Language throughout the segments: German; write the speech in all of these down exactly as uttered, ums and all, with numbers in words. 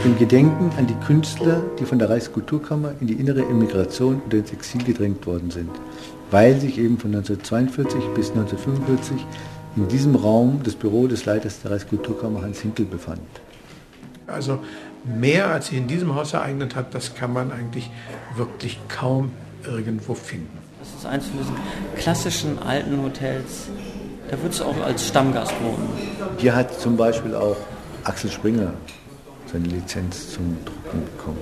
im Gedenken an die Künstler, die von der Reichskulturkammer in die innere Emigration oder ins Exil gedrängt worden sind, weil sich eben von neunzehnhundertzweiundvierzig bis neunzehnhundertfünfundvierzig in diesem Raum das Büro des Leiters der Reichskulturkammer Hans Hinkel befand. Also mehr als sich in diesem Haus ereignet hat, das kann man eigentlich wirklich kaum irgendwo finden. Das ist eins von diesen klassischen alten Hotels. Da würdest du auch als Stammgast wohnen. Hier hat zum Beispiel auch Axel Springer seine Lizenz zum Drucken bekommen.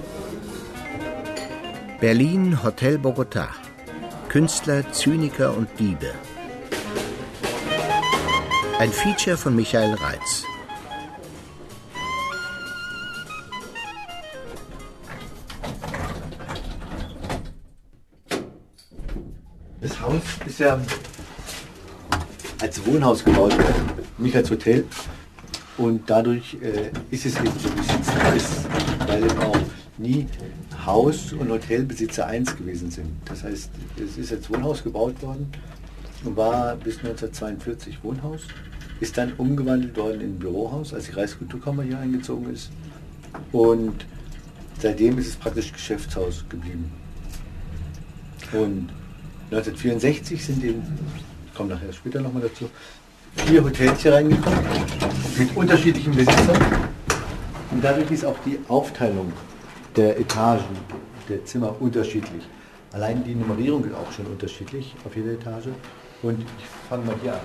Berlin, Hotel Bogotá. Künstler, Zyniker und Diebe. Ein Feature von Michael Reitz. Das Haus ist ja als Wohnhaus gebaut worden, nicht als Hotel. Und dadurch äh, ist es eben so, wie es jetzt ist, weil eben auch nie Haus- und Hotelbesitzer eins gewesen sind. Das heißt, es ist als Wohnhaus gebaut worden und war bis neunzehnhundertzweiundvierzig Wohnhaus, ist dann umgewandelt worden in ein Bürohaus, als die Reichskulturkammer hier eingezogen ist. Und seitdem ist es praktisch Geschäftshaus geblieben. Und neunzehnhundertvierundsechzig sind eben, ich komme nachher später nochmal dazu, vier Hotels hier reingekommen, mit unterschiedlichen Besitzern. Und dadurch ist auch die Aufteilung der Etagen, der Zimmer unterschiedlich. Allein die Nummerierung ist auch schon unterschiedlich auf jeder Etage. Und ich fange mal hier an.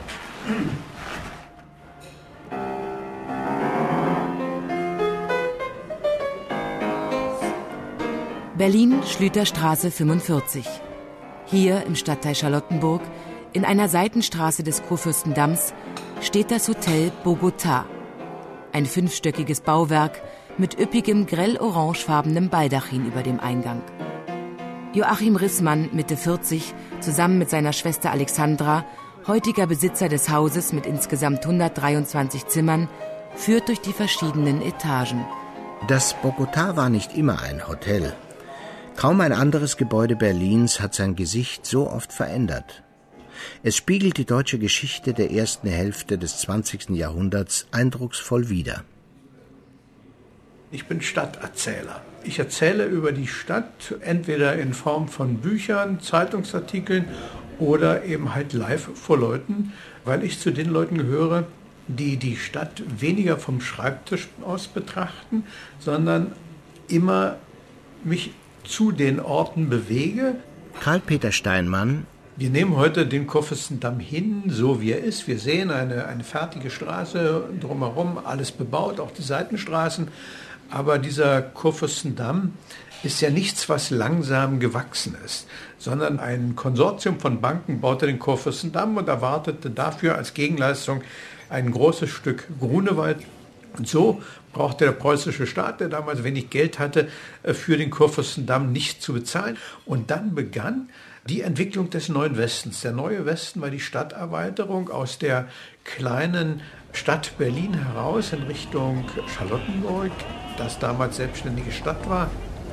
Berlin, Schlüterstraße fünfundvierzig. Hier im Stadtteil Charlottenburg, in einer Seitenstraße des Kurfürstendamms, steht das Hotel Bogotá. Ein fünfstöckiges Bauwerk mit üppigem grell-orangefarbenem Baldachin über dem Eingang. Joachim Rissmann, Mitte vierzig, zusammen mit seiner Schwester Alexandra, heutiger Besitzer des Hauses mit insgesamt hundertdreiundzwanzig Zimmern, führt durch die verschiedenen Etagen. Das Bogotá war nicht immer ein Hotel. Kaum ein anderes Gebäude Berlins hat sein Gesicht so oft verändert. Es spiegelt die deutsche Geschichte der ersten Hälfte des zwanzigsten Jahrhunderts eindrucksvoll wider. Ich bin Stadterzähler. Ich erzähle über die Stadt entweder in Form von Büchern, Zeitungsartikeln oder eben halt live vor Leuten, weil ich zu den Leuten gehöre, die die Stadt weniger vom Schreibtisch aus betrachten, sondern immer mich zu den Orten bewege. Karl-Peter Steinmann. Wir nehmen heute den Kurfürstendamm hin, so wie er ist. Wir sehen eine, eine fertige Straße drumherum, alles bebaut, auch die Seitenstraßen. Aber dieser Kurfürstendamm ist ja nichts, was langsam gewachsen ist, sondern ein Konsortium von Banken baute den Kurfürstendamm und erwartete dafür als Gegenleistung ein großes Stück Grunewald. Und so brauchte der preußische Staat, der damals wenig Geld hatte, für den Kurfürstendamm nicht zu bezahlen. Und dann begann die Entwicklung des Neuen Westens. Der Neue Westen war die Stadterweiterung aus der kleinen Stadt Berlin heraus in Richtung Charlottenburg, das damals selbstständige Stadt war.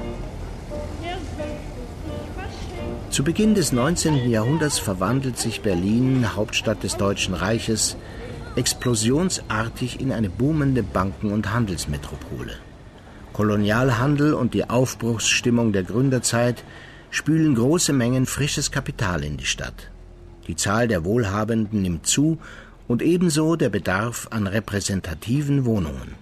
Zu Beginn des neunzehnten Jahrhunderts verwandelt sich Berlin, Hauptstadt des Deutschen Reiches, explosionsartig in eine boomende Banken- und Handelsmetropole. Kolonialhandel und die Aufbruchsstimmung der Gründerzeit spülen große Mengen frisches Kapital in die Stadt. Die Zahl der Wohlhabenden nimmt zu und ebenso der Bedarf an repräsentativen Wohnungen.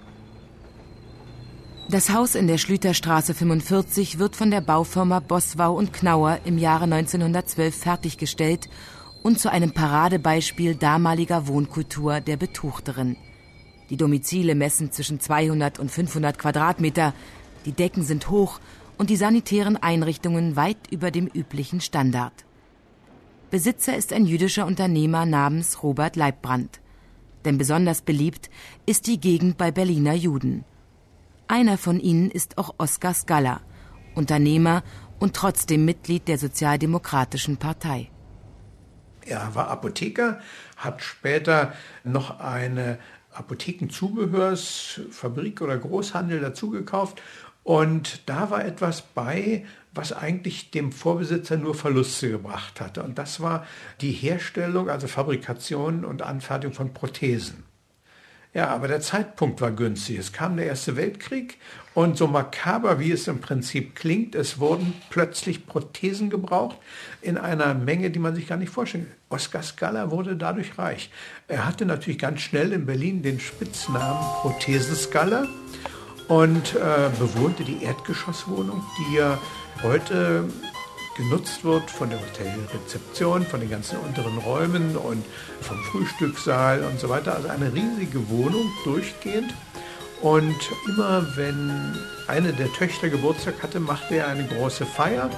Das Haus in der Schlüterstraße fünfundvierzig wird von der Baufirma Boswau und Knauer im Jahre neunzehnhundertzwölf fertiggestellt und zu einem Paradebeispiel damaliger Wohnkultur der Betuchteren. Die Domizile messen zwischen zweihundert und fünfhundert Quadratmeter, die Decken sind hoch und die sanitären Einrichtungen weit über dem üblichen Standard. Besitzer ist ein jüdischer Unternehmer namens Robert Leibbrand. Denn besonders beliebt ist die Gegend bei Berliner Juden. Einer von ihnen ist auch Oskar Skala, Unternehmer und trotzdem Mitglied der Sozialdemokratischen Partei. Er war Apotheker, hat später noch eine Apothekenzubehörsfabrik oder Großhandel dazugekauft. Und da war etwas bei, was eigentlich dem Vorbesitzer nur Verluste gebracht hatte. Und das war die Herstellung, also Fabrikation und Anfertigung von Prothesen. Ja, aber der Zeitpunkt war günstig. Es kam der Erste Weltkrieg und so makaber, wie es im Prinzip klingt, es wurden plötzlich Prothesen gebraucht in einer Menge, die man sich gar nicht vorstellen kann. Oskar Skala wurde dadurch reich. Er hatte natürlich ganz schnell in Berlin den Spitznamen Prothesenskala und äh, bewohnte die Erdgeschosswohnung, die ja heute genutzt wird von der Hotelrezeption, von den ganzen unteren Räumen und vom Frühstückssaal und so weiter. Also eine riesige Wohnung durchgehend. Und immer wenn eine der Töchter Geburtstag hatte, machte er eine große Feier.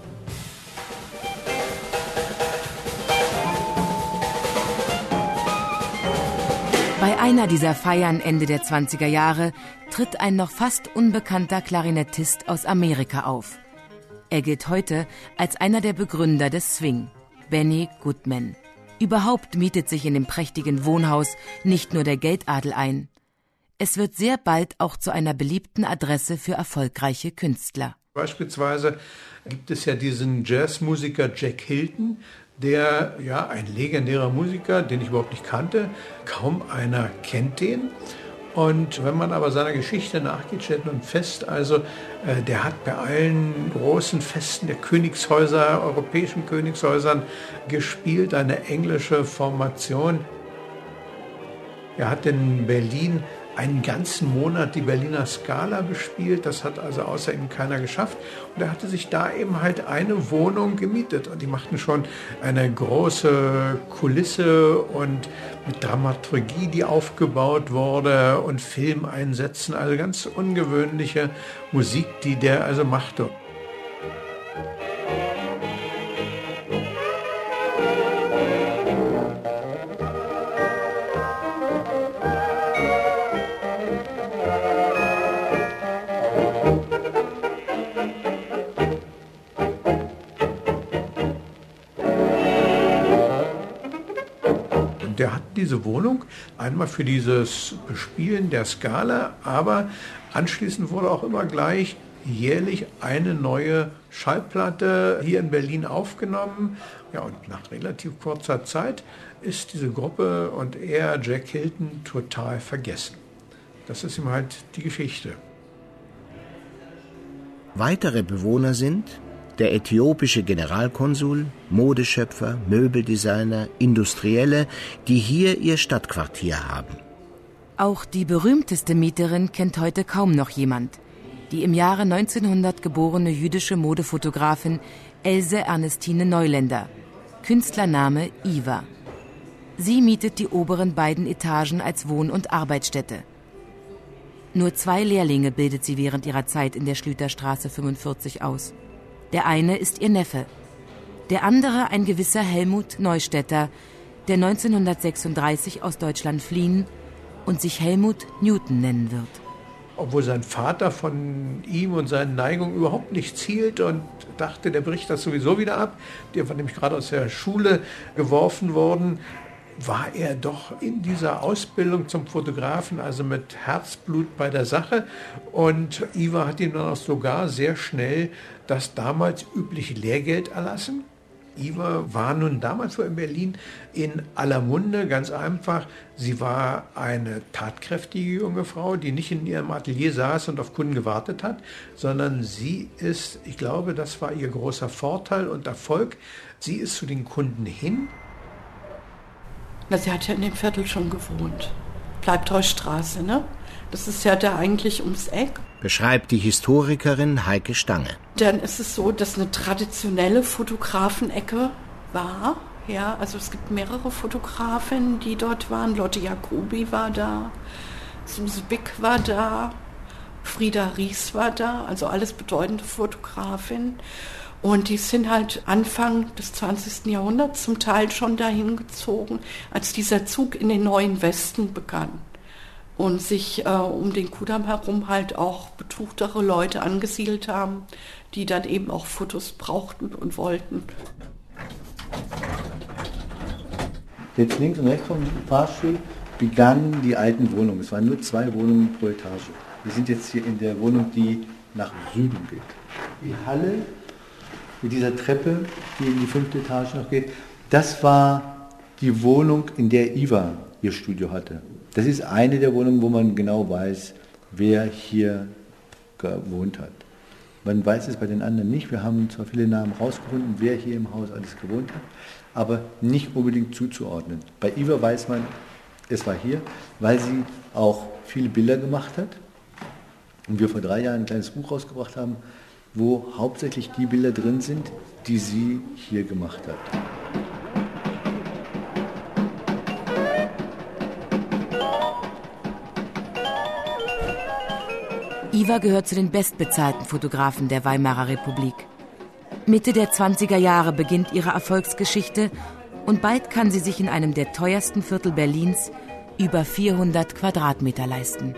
Bei einer dieser Feiern Ende der zwanziger Jahre tritt ein noch fast unbekannter Klarinettist aus Amerika auf. Er gilt heute als einer der Begründer des Swing, Benny Goodman. Überhaupt mietet sich in dem prächtigen Wohnhaus nicht nur der Geldadel ein. Es wird sehr bald auch zu einer beliebten Adresse für erfolgreiche Künstler. Beispielsweise gibt es ja diesen Jazzmusiker Jack Hilton, der, ja, ein legendärer Musiker, den ich überhaupt nicht kannte. Kaum einer kennt den. Und wenn man aber seiner Geschichte nachgeht, stellt man fest, also äh, der hat bei allen großen Festen der Königshäuser, europäischen Königshäusern gespielt, eine englische Formation. Er hat in Berlin einen ganzen Monat die Berliner Scala bespielt, das hat also außer ihm keiner geschafft. Und er hatte sich da eben halt eine Wohnung gemietet und die machten schon eine große Kulisse und mit Dramaturgie, die aufgebaut wurde und Filmeinsätzen, also ganz ungewöhnliche Musik, die der also machte. Der hat diese Wohnung einmal für dieses Bespielen der Scala, aber anschließend wurde auch immer gleich jährlich eine neue Schallplatte hier in Berlin aufgenommen. Ja, und nach relativ kurzer Zeit ist diese Gruppe und er, Jack Hilton, total vergessen. Das ist ihm halt die Geschichte. Weitere Bewohner sind der äthiopische Generalkonsul, Modeschöpfer, Möbeldesigner, Industrielle, die hier ihr Stadtquartier haben. Auch die berühmteste Mieterin kennt heute kaum noch jemand. Die im Jahre neunzehnhundert geborene jüdische Modefotografin Else Ernestine Neuländer, Künstlername Iva. Sie mietet die oberen beiden Etagen als Wohn- und Arbeitsstätte. Nur zwei Lehrlinge bildet sie während ihrer Zeit in der Schlüterstraße fünfundvierzig aus. Der eine ist ihr Neffe, der andere ein gewisser Helmut Neustädter, der neunzehnhundertsechsunddreißig aus Deutschland fliehen und sich Helmut Newton nennen wird. Obwohl sein Vater von ihm und seinen Neigungen überhaupt nichts hielt und dachte, der bricht das sowieso wieder ab. Der war nämlich gerade aus der Schule geworfen worden. War er doch in dieser Ausbildung zum Fotografen, also mit Herzblut bei der Sache. Und Iva hat ihm dann auch sogar sehr schnell das damals übliche Lehrgeld erlassen. Iva war nun damals so in Berlin in aller Munde, ganz einfach. Sie war eine tatkräftige junge Frau, die nicht in ihrem Atelier saß und auf Kunden gewartet hat, sondern sie ist, ich glaube, das war ihr großer Vorteil und Erfolg, sie ist zu den Kunden hin. Na, sie hat ja in dem Viertel schon gewohnt. Bleibtreustraße, ne? Das ist ja da eigentlich ums Eck. Beschreibt die Historikerin Heike Stange. Dann ist es so, dass eine traditionelle Fotografenecke war. Ja, also es gibt mehrere Fotografinnen, die dort waren. Lotte Jacobi war da, Suse Bick war da, Frieda Ries war da, also alles bedeutende Fotografinnen. Und die sind halt Anfang des zwanzigsten Jahrhunderts zum Teil schon dahin gezogen, als dieser Zug in den neuen Westen begann. Und sich äh, um den Kudamm herum halt auch betuchtere Leute angesiedelt haben, die dann eben auch Fotos brauchten und wollten. Jetzt links und rechts vom Fahrstuhl begannen die alten Wohnungen. Es waren nur zwei Wohnungen pro Etage. Wir sind jetzt hier in der Wohnung, die nach Süden geht. Die Halle mit dieser Treppe, die in die fünfte Etage noch geht, das war die Wohnung, in der Iva ihr Studio hatte. Das ist eine der Wohnungen, wo man genau weiß, wer hier gewohnt hat. Man weiß es bei den anderen nicht. Wir haben zwar viele Namen rausgefunden, wer hier im Haus alles gewohnt hat, aber nicht unbedingt zuzuordnen. Bei Iva weiß man, es war hier, weil sie auch viele Bilder gemacht hat. Und wir vor drei Jahren ein kleines Buch rausgebracht haben, wo hauptsächlich die Bilder drin sind, die sie hier gemacht hat. Iva gehört zu den bestbezahlten Fotografen der Weimarer Republik. Mitte der zwanziger Jahre beginnt ihre Erfolgsgeschichte und bald kann sie sich in einem der teuersten Viertel Berlins über vierhundert Quadratmeter leisten.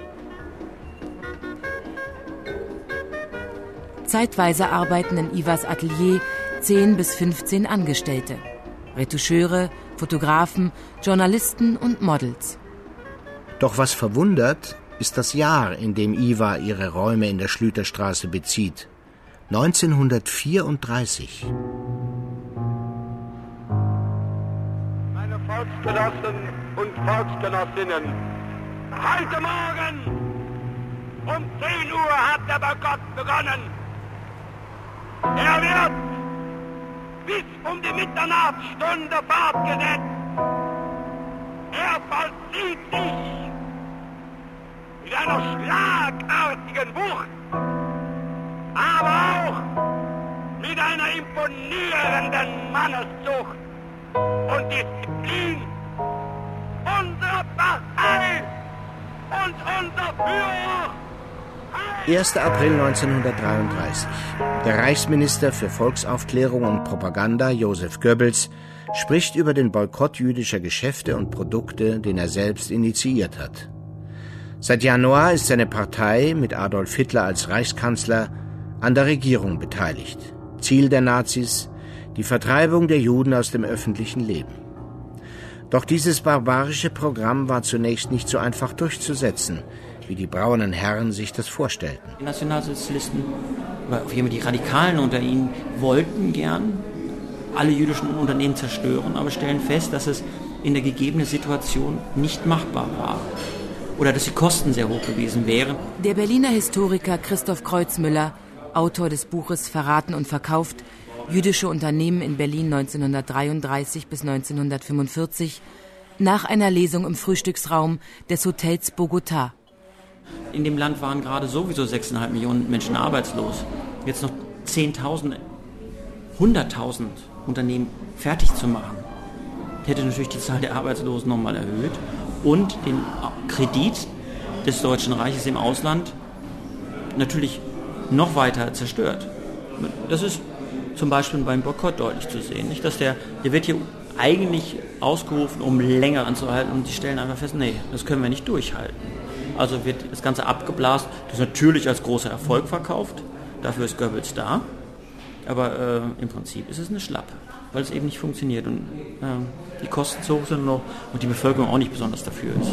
Zeitweise arbeiten in Ivas Atelier zehn bis fünfzehn Angestellte. Retoucheure, Fotografen, Journalisten und Models. Doch was verwundert, ist das Jahr, in dem Iva ihre Räume in der Schlüterstraße bezieht. neunzehnhundertvierunddreißig. Meine Volksgenossen und Volksgenossinnen, heute Morgen um zehn Uhr hat der Boykott begonnen. Er wird bis um die Mitternachtsstunde fortgesetzt. Er vollzieht sich mit einer schlagartigen Wucht, aber auch mit einer imponierenden Manneszucht und Disziplin. Unsere Partei und unser Führer. erster April neunzehnhundertdreiunddreißig. Der Reichsminister für Volksaufklärung und Propaganda, Joseph Goebbels, spricht über den Boykott jüdischer Geschäfte und Produkte, den er selbst initiiert hat. Seit Januar ist seine Partei mit Adolf Hitler als Reichskanzler an der Regierung beteiligt. Ziel der Nazis: die Vertreibung der Juden aus dem öffentlichen Leben. Doch dieses barbarische Programm war zunächst nicht so einfach durchzusetzen, wie die braunen Herren sich das vorstellten. Die Nationalsozialisten, oder auf jeden Fall die Radikalen unter ihnen, wollten gern alle jüdischen Unternehmen zerstören, aber stellen fest, dass es in der gegebenen Situation nicht machbar war. Oder dass die Kosten sehr hoch gewesen wären. Der Berliner Historiker Christoph Kreuzmüller, Autor des Buches Verraten und verkauft, jüdische Unternehmen in Berlin neunzehnhundertdreiunddreißig bis neunzehnhundertfünfundvierzig, nach einer Lesung im Frühstücksraum des Hotels Bogotá. In dem Land waren gerade sowieso sechseinhalb Millionen Menschen arbeitslos. Jetzt noch zehntausend, hunderttausend Unternehmen fertig zu machen, hätte natürlich die Zahl der Arbeitslosen nochmal erhöht und den Kredit des Deutschen Reiches im Ausland natürlich noch weiter zerstört. Das ist zum Beispiel beim Boykott deutlich zu sehen. Nicht, dass der, der wird hier eigentlich ausgerufen, um länger anzuhalten, und die stellen einfach fest, nee, das können wir nicht durchhalten. Also wird das Ganze abgeblasen. Das ist natürlich als großer Erfolg verkauft. Dafür ist Goebbels da. Aber äh, im Prinzip ist es eine Schlappe, weil es eben nicht funktioniert und äh, die Kosten so hoch sind noch und die Bevölkerung auch nicht besonders dafür ist.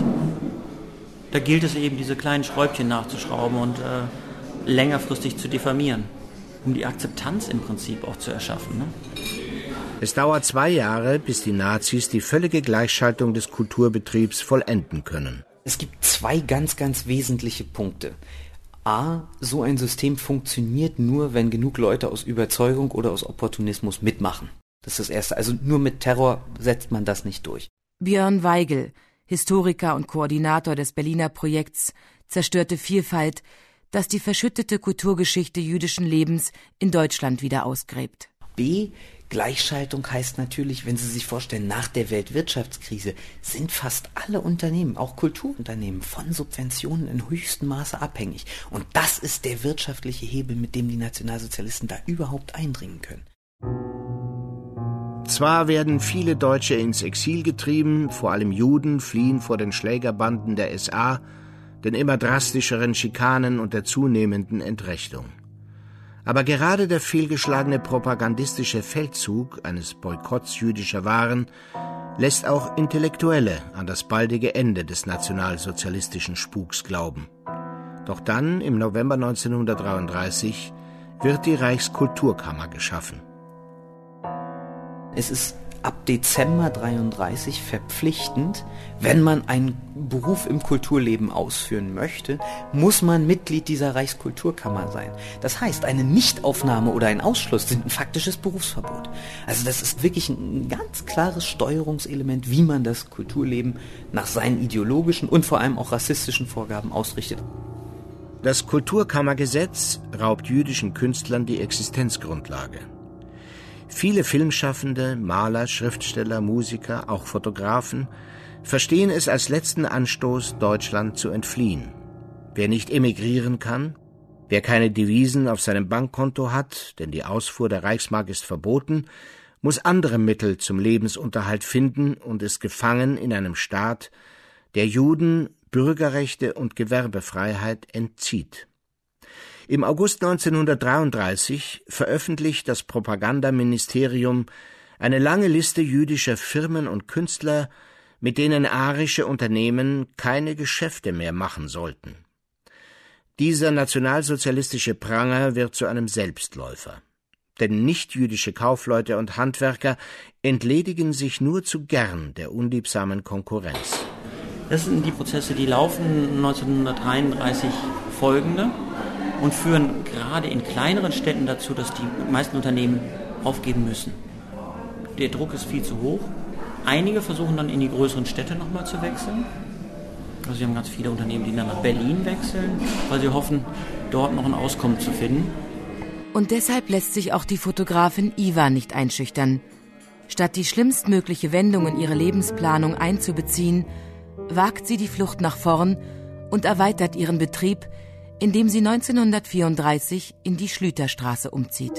Da gilt es eben, diese kleinen Schräubchen nachzuschrauben und äh, längerfristig zu diffamieren, um die Akzeptanz im Prinzip auch zu erschaffen. Ne? Es dauert zwei Jahre, bis die Nazis die völlige Gleichschaltung des Kulturbetriebs vollenden können. Es gibt zwei ganz, ganz wesentliche Punkte. A, so ein System funktioniert nur, wenn genug Leute aus Überzeugung oder aus Opportunismus mitmachen. Das ist das Erste. Also nur mit Terror setzt man das nicht durch. Björn Weigel, Historiker und Koordinator des Berliner Projekts Zerstörte Vielfalt, das die verschüttete Kulturgeschichte jüdischen Lebens in Deutschland wieder ausgräbt. B, Gleichschaltung heißt natürlich, wenn Sie sich vorstellen, nach der Weltwirtschaftskrise sind fast alle Unternehmen, auch Kulturunternehmen, von Subventionen in höchstem Maße abhängig. Und das ist der wirtschaftliche Hebel, mit dem die Nationalsozialisten da überhaupt eindringen können. Zwar werden viele Deutsche ins Exil getrieben, vor allem Juden fliehen vor den Schlägerbanden der S A, den immer drastischeren Schikanen und der zunehmenden Entrechtung. Aber gerade der fehlgeschlagene propagandistische Feldzug eines Boykotts jüdischer Waren lässt auch Intellektuelle an das baldige Ende des nationalsozialistischen Spuks glauben. Doch dann, im November neunzehnhundertdreiunddreißig, wird die Reichskulturkammer geschaffen. Es ist ab Dezember dreiunddreißig verpflichtend, wenn man einen Beruf im Kulturleben ausführen möchte, muss man Mitglied dieser Reichskulturkammer sein. Das heißt, eine Nichtaufnahme oder ein Ausschluss sind ein faktisches Berufsverbot. Also das ist wirklich ein ganz klares Steuerungselement, wie man das Kulturleben nach seinen ideologischen und vor allem auch rassistischen Vorgaben ausrichtet. Das Kulturkammergesetz raubt jüdischen Künstlern die Existenzgrundlage. Viele Filmschaffende, Maler, Schriftsteller, Musiker, auch Fotografen verstehen es als letzten Anstoß, Deutschland zu entfliehen. Wer nicht emigrieren kann, wer keine Devisen auf seinem Bankkonto hat, denn die Ausfuhr der Reichsmark ist verboten, muss andere Mittel zum Lebensunterhalt finden und ist gefangen in einem Staat, der Juden Bürgerrechte und Gewerbefreiheit entzieht. Im August neunzehnhundertdreiunddreißig veröffentlicht das Propagandaministerium eine lange Liste jüdischer Firmen und Künstler, mit denen arische Unternehmen keine Geschäfte mehr machen sollten. Dieser nationalsozialistische Pranger wird zu einem Selbstläufer. Denn nichtjüdische Kaufleute und Handwerker entledigen sich nur zu gern der unliebsamen Konkurrenz. Das sind die Prozesse, die laufen neunzehnhundertdreiunddreißig folgende und führen gerade in kleineren Städten dazu, dass die meisten Unternehmen aufgeben müssen. Der Druck ist viel zu hoch. Einige versuchen dann in die größeren Städte nochmal zu wechseln. Also wir haben ganz viele Unternehmen, die dann nach Berlin wechseln, weil sie hoffen, dort noch ein Auskommen zu finden. Und deshalb lässt sich auch die Fotografin Iva nicht einschüchtern. Statt die schlimmstmögliche Wendung in ihre Lebensplanung einzubeziehen, wagt sie die Flucht nach vorn und erweitert ihren Betrieb, indem sie neunzehnhundertvierunddreißig in die Schlüterstraße umzieht.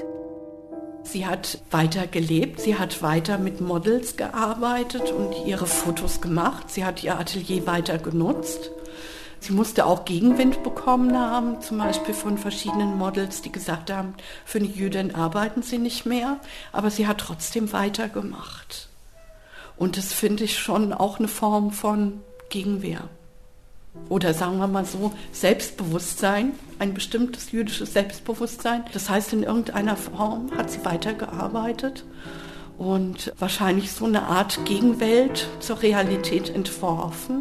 Sie hat weiter gelebt, sie hat weiter mit Models gearbeitet und ihre Fotos gemacht. Sie hat ihr Atelier weiter genutzt. Sie musste auch Gegenwind bekommen haben, zum Beispiel von verschiedenen Models, die gesagt haben, für eine Jüdin arbeiten sie nicht mehr, aber sie hat trotzdem weitergemacht. Und das finde ich schon auch eine Form von Gegenwehr. Oder sagen wir mal so, Selbstbewusstsein, ein bestimmtes jüdisches Selbstbewusstsein. Das heißt, in irgendeiner Form hat sie weitergearbeitet und wahrscheinlich so eine Art Gegenwelt zur Realität entworfen.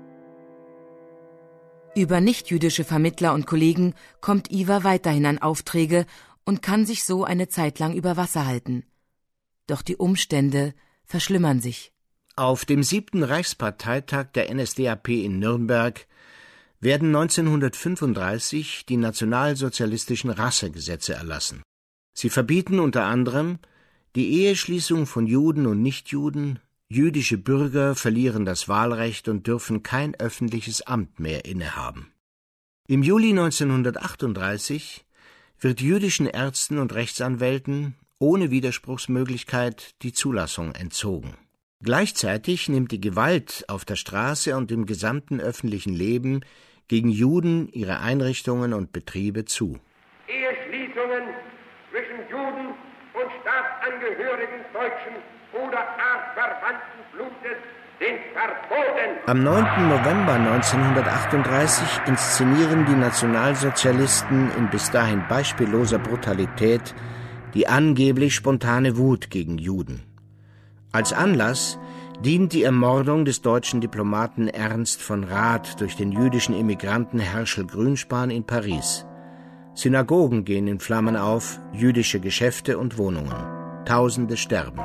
Über nichtjüdische Vermittler und Kollegen kommt Iva weiterhin an Aufträge und kann sich so eine Zeit lang über Wasser halten. Doch die Umstände verschlimmern sich. Auf dem siebten Reichsparteitag der N S D A P in Nürnberg werden neunzehnhundertfünfunddreißig die nationalsozialistischen Rassegesetze erlassen. Sie verbieten unter anderem die Eheschließung von Juden und Nichtjuden, jüdische Bürger verlieren das Wahlrecht und dürfen kein öffentliches Amt mehr innehaben. Im Juli neunzehnhundertachtunddreißig wird jüdischen Ärzten und Rechtsanwälten ohne Widerspruchsmöglichkeit die Zulassung entzogen. Gleichzeitig nimmt die Gewalt auf der Straße und im gesamten öffentlichen Leben gegen Juden, ihre Einrichtungen und Betriebe zu. Eheschließungen zwischen Juden und Staatsangehörigen deutschen oder artverwandten Blutes sind verboten. Am neunten November neunzehnhundertachtunddreißig inszenieren die Nationalsozialisten in bis dahin beispielloser Brutalität die angeblich spontane Wut gegen Juden. Als Anlass dient die Ermordung des deutschen Diplomaten Ernst von Rath durch den jüdischen Immigranten Herschel Grünspan in Paris. Synagogen gehen in Flammen auf, jüdische Geschäfte und Wohnungen. Tausende sterben.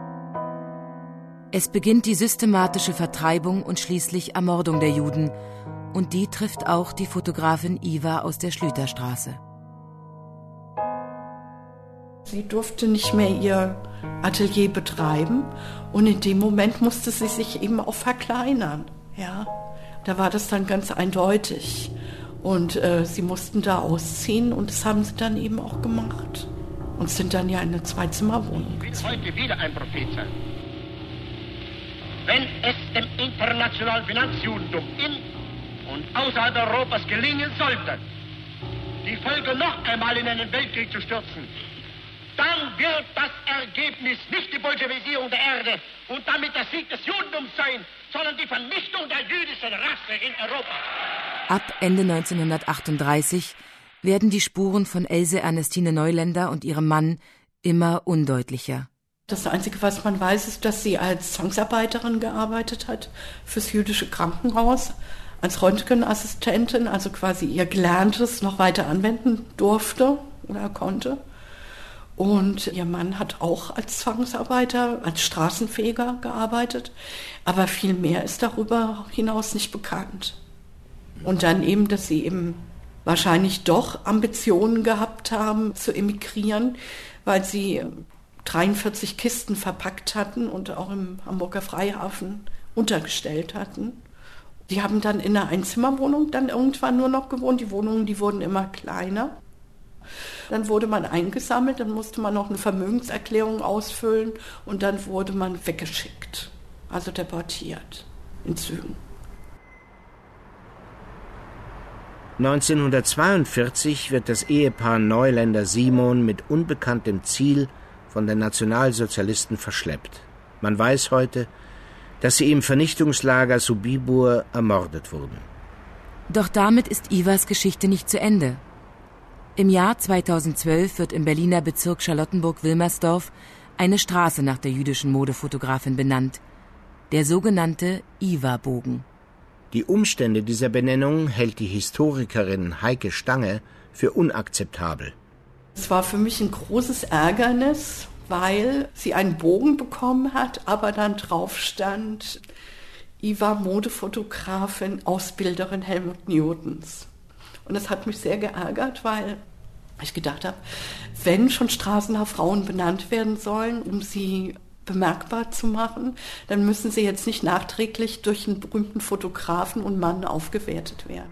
Es beginnt die systematische Vertreibung und schließlich Ermordung der Juden. Und die trifft auch die Fotografin Iva aus der Schlüterstraße. Sie durfte nicht mehr ihr Atelier betreiben und in dem Moment musste sie sich eben auch verkleinern. Ja, da war das dann ganz eindeutig und äh, sie mussten da ausziehen und das haben sie dann eben auch gemacht und sind dann ja in eine Zwei-Zimmer-Wohnung. Ich will heute wieder ein Prophet sein. Wenn es dem internationalen Finanzjudentum in und außerhalb Europas gelingen sollte, die Völker noch einmal in einen Weltkrieg zu stürzen, dann wird das Ergebnis nicht die Bolschewisierung der Erde und damit der Sieg des Judentums sein, sondern die Vernichtung der jüdischen Rasse in Europa. Ab Ende neunzehnhundertachtunddreißig werden die Spuren von Else Ernestine Neuländer und ihrem Mann immer undeutlicher. Das Einzige, was man weiß, ist, dass sie als Zwangsarbeiterin gearbeitet hat fürs jüdische Krankenhaus, als Röntgenassistentin, also quasi ihr Gelerntes noch weiter anwenden durfte oder konnte. Und ihr Mann hat auch als Zwangsarbeiter, als Straßenfeger gearbeitet, aber viel mehr ist darüber hinaus nicht bekannt. Und dann eben, dass sie eben wahrscheinlich doch Ambitionen gehabt haben zu emigrieren, weil sie dreiundvierzig Kisten verpackt hatten und auch im Hamburger Freihafen untergestellt hatten. Die haben dann in einer Einzimmerwohnung dann irgendwann nur noch gewohnt. Die Wohnungen, die wurden immer kleiner. Dann wurde man eingesammelt, dann musste man noch eine Vermögenserklärung ausfüllen und dann wurde man weggeschickt, also deportiert in Zügen. neunzehnhundertzweiundvierzig wird das Ehepaar Neuländer-Simon mit unbekanntem Ziel von den Nationalsozialisten verschleppt. Man weiß heute, dass sie im Vernichtungslager Sobibor ermordet wurden. Doch damit ist Ivas Geschichte nicht zu Ende. Im Jahr zweitausendzwölf wird im Berliner Bezirk Charlottenburg-Wilmersdorf eine Straße nach der jüdischen Modefotografin benannt, der sogenannte Iva-Bogen. Die Umstände dieser Benennung hält die Historikerin Heike Stange für unakzeptabel. Es war für mich ein großes Ärgernis, weil sie einen Bogen bekommen hat, aber dann drauf stand, Iva Modefotografin, Ausbilderin Helmut Newtons. Und das hat mich sehr geärgert, weil ich gedacht habe, wenn schon Straßen nach Frauen benannt werden sollen, um sie bemerkbar zu machen, dann müssen sie jetzt nicht nachträglich durch einen berühmten Fotografen und Mann aufgewertet werden.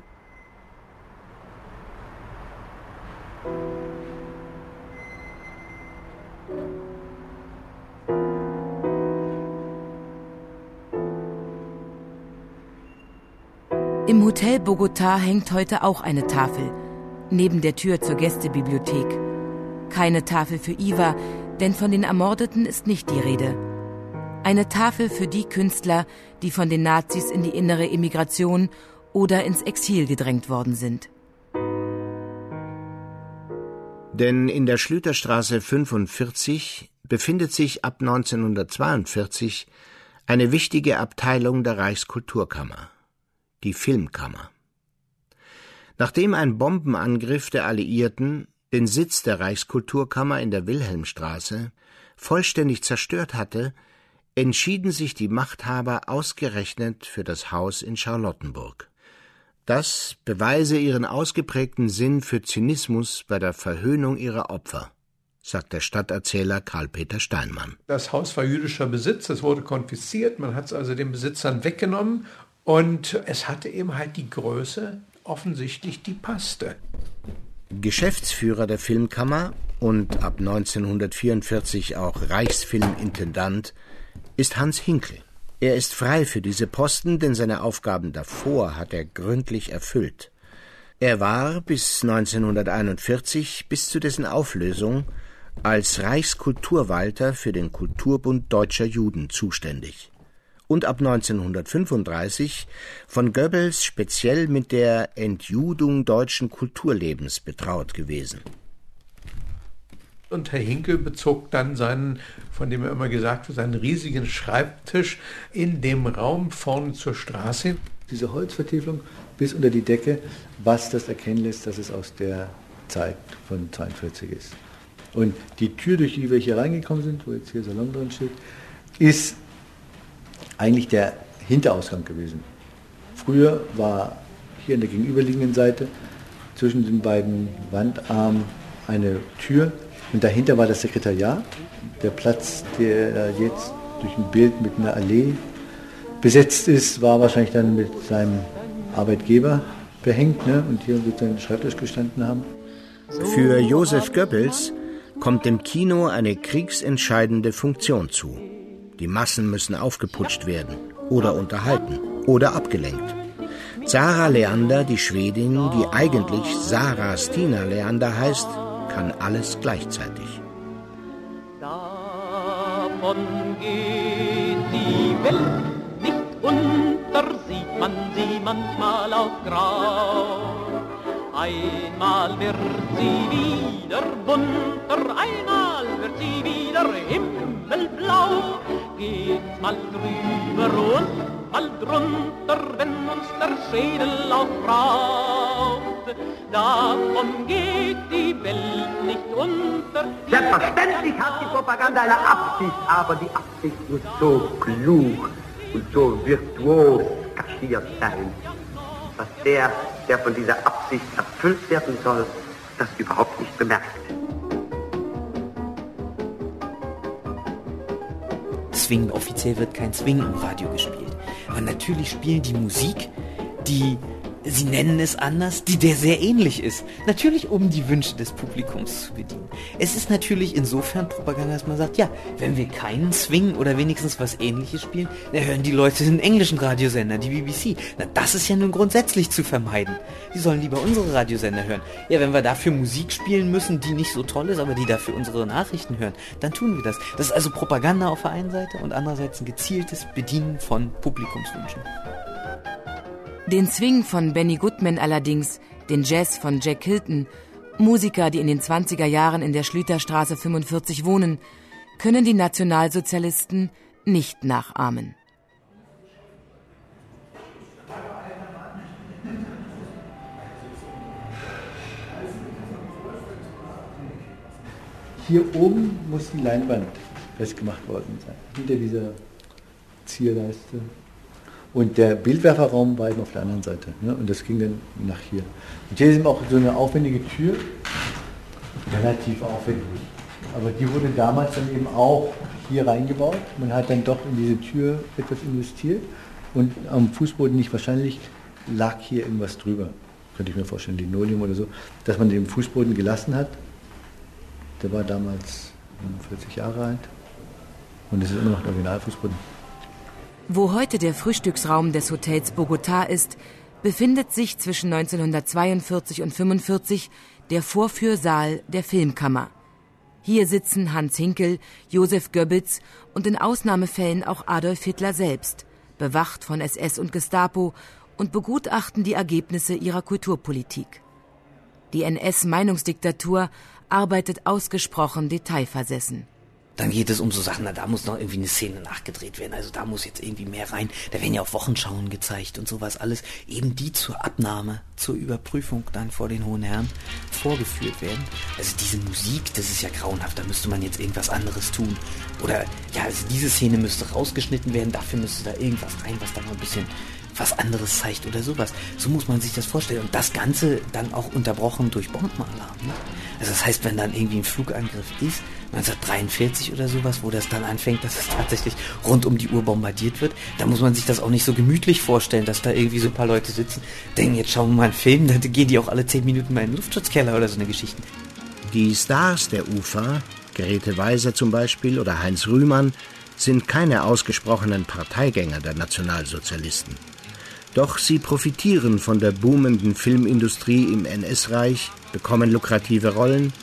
Im Hotel Bogotá hängt heute auch eine Tafel, neben der Tür zur Gästebibliothek. Keine Tafel für Iva, denn von den Ermordeten ist nicht die Rede. Eine Tafel für die Künstler, die von den Nazis in die innere Emigration oder ins Exil gedrängt worden sind. Denn in der Schlüterstraße fünfundvierzig befindet sich ab neunzehnhundertzweiundvierzig eine wichtige Abteilung der Reichskulturkammer, die Filmkammer. Nachdem ein Bombenangriff der Alliierten den Sitz der Reichskulturkammer in der Wilhelmstraße vollständig zerstört hatte, entschieden sich die Machthaber ausgerechnet für das Haus in Charlottenburg. Das beweise ihren ausgeprägten Sinn für Zynismus bei der Verhöhnung ihrer Opfer, sagt der Stadterzähler Karl-Peter Steinmann. Das Haus war jüdischer Besitz, es wurde konfisziert, man hat es also den Besitzern weggenommen und es hatte eben halt die Größe, offensichtlich die passte. Geschäftsführer der Filmkammer und ab neunzehnhundertvierundvierzig auch Reichsfilmintendant ist Hans Hinkel. Er ist frei für diese Posten, denn seine Aufgaben davor hat er gründlich erfüllt. Er war bis neunzehnhunderteinundvierzig, bis zu dessen Auflösung, als Reichskulturwalter für den Kulturbund Deutscher Juden zuständig und ab neunzehnhundertfünfunddreißig von Goebbels speziell mit der Entjudung deutschen Kulturlebens betraut gewesen. Und Herr Hinkel bezog dann seinen, von dem er immer gesagt wird, seinen riesigen Schreibtisch in dem Raum vorne zur Straße. Diese Holzvertäfelung bis unter die Decke, was das erkennen lässt, dass es aus der Zeit von zweiundvierzig ist. Und die Tür, durch die wir hier reingekommen sind, wo jetzt hier Salon drin steht, ist eigentlich der Hinterausgang gewesen. Früher war hier in der gegenüberliegenden Seite zwischen den beiden Wandarmen eine Tür und dahinter war das Sekretariat. Der Platz, der jetzt durch ein Bild mit einer Allee besetzt ist, war wahrscheinlich dann mit seinem Arbeitgeber behängt, ne? Und hier wird sein Schreibtisch gestanden haben. Für Josef Goebbels kommt dem Kino eine kriegsentscheidende Funktion zu. Die Massen müssen aufgeputscht werden oder unterhalten oder abgelenkt. Sarah Leander, die Schwedin, die eigentlich Sarah Stina Leander heißt, kann alles gleichzeitig. Davon geht die Welt nicht unter, sieht man sie manchmal auf Grau. Einmal wird sie wieder bunter, einmal wird sie wieder himmelblau. Geht mal drüber und mal drunter, wenn uns der Schädel auch raucht. Davon geht die Welt nicht unter. Selbstverständlich hat die Propaganda eine Absicht, aber die Absicht muss so klug und so virtuos kaschiert sein, dass der, der von dieser Absicht erfüllt werden soll, das überhaupt nicht bemerkt. Swing, offiziell wird kein Swing im Radio gespielt. Aber natürlich spielen die Musik, die, sie nennen es anders, die der sehr ähnlich ist. Natürlich, um die Wünsche des Publikums zu bedienen. Es ist natürlich insofern Propaganda, dass man sagt, ja, wenn wir keinen Swing oder wenigstens was Ähnliches spielen, dann hören die Leute den englischen Radiosender, die B B C. Na, das ist ja nun grundsätzlich zu vermeiden. Die sollen lieber unsere Radiosender hören. Ja, wenn wir dafür Musik spielen müssen, die nicht so toll ist, aber die dafür unsere Nachrichten hören, dann tun wir das. Das ist also Propaganda auf der einen Seite und andererseits ein gezieltes Bedienen von Publikumswünschen. Den Swing von Benny Goodman allerdings, den Jazz von Jack Hilton, Musiker, die in den zwanziger Jahren in der Schlüterstraße fünfundvierzig wohnen, können die Nationalsozialisten nicht nachahmen. Hier oben muss die Leinwand festgemacht worden sein, hinter dieser Zierleiste. Und der Bildwerferraum war eben auf der anderen Seite. Ne? Und das ging dann nach hier. Und hier ist eben auch so eine aufwendige Tür. Relativ aufwendig. Aber die wurde damals dann eben auch hier reingebaut. Man hat dann doch in diese Tür etwas investiert. Und am Fußboden nicht, wahrscheinlich lag hier irgendwas drüber. Könnte ich mir vorstellen, Linoleum oder so. Dass man den Fußboden gelassen hat. Der war damals vierzig Jahre alt. Und es ist immer noch der Originalfußboden. Wo heute der Frühstücksraum des Hotels Bogotá ist, befindet sich zwischen neunzehnhundertzweiundvierzig und fünfundvierzig der Vorführsaal der Filmkammer. Hier sitzen Hans Hinkel, Josef Goebbels und in Ausnahmefällen auch Adolf Hitler selbst, bewacht von S S und Gestapo, und begutachten die Ergebnisse ihrer Kulturpolitik. Die N S-Meinungsdiktatur arbeitet ausgesprochen detailversessen. Dann geht es um so Sachen, na, da muss noch irgendwie eine Szene nachgedreht werden, also da muss jetzt irgendwie mehr rein, da werden ja auch Wochenschauen gezeigt und sowas alles, eben die zur Abnahme, zur Überprüfung dann vor den hohen Herren vorgeführt werden. Also diese Musik, das ist ja grauenhaft, da müsste man jetzt irgendwas anderes tun. Oder, ja, also diese Szene müsste rausgeschnitten werden, dafür müsste da irgendwas rein, was da noch ein bisschen was anderes zeigt oder sowas. So muss man sich das vorstellen. Und das Ganze dann auch unterbrochen durch Bombenalarm. Ne? Also das heißt, wenn dann irgendwie ein Flugangriff ist, neunzehnhundertdreiundvierzig oder sowas, wo das dann anfängt, dass es tatsächlich rund um die Uhr bombardiert wird, da muss man sich das auch nicht so gemütlich vorstellen, dass da irgendwie so ein paar Leute sitzen, denken, jetzt schauen wir mal einen Film, dann gehen die auch alle zehn Minuten mal in den Luftschutzkeller oder so eine Geschichte. Die Stars der U F A, Grete Weiser zum Beispiel oder Heinz Rühmann, sind keine ausgesprochenen Parteigänger der Nationalsozialisten. Doch sie profitieren von der boomenden Filmindustrie im N S-Reich, bekommen lukrative Rollen,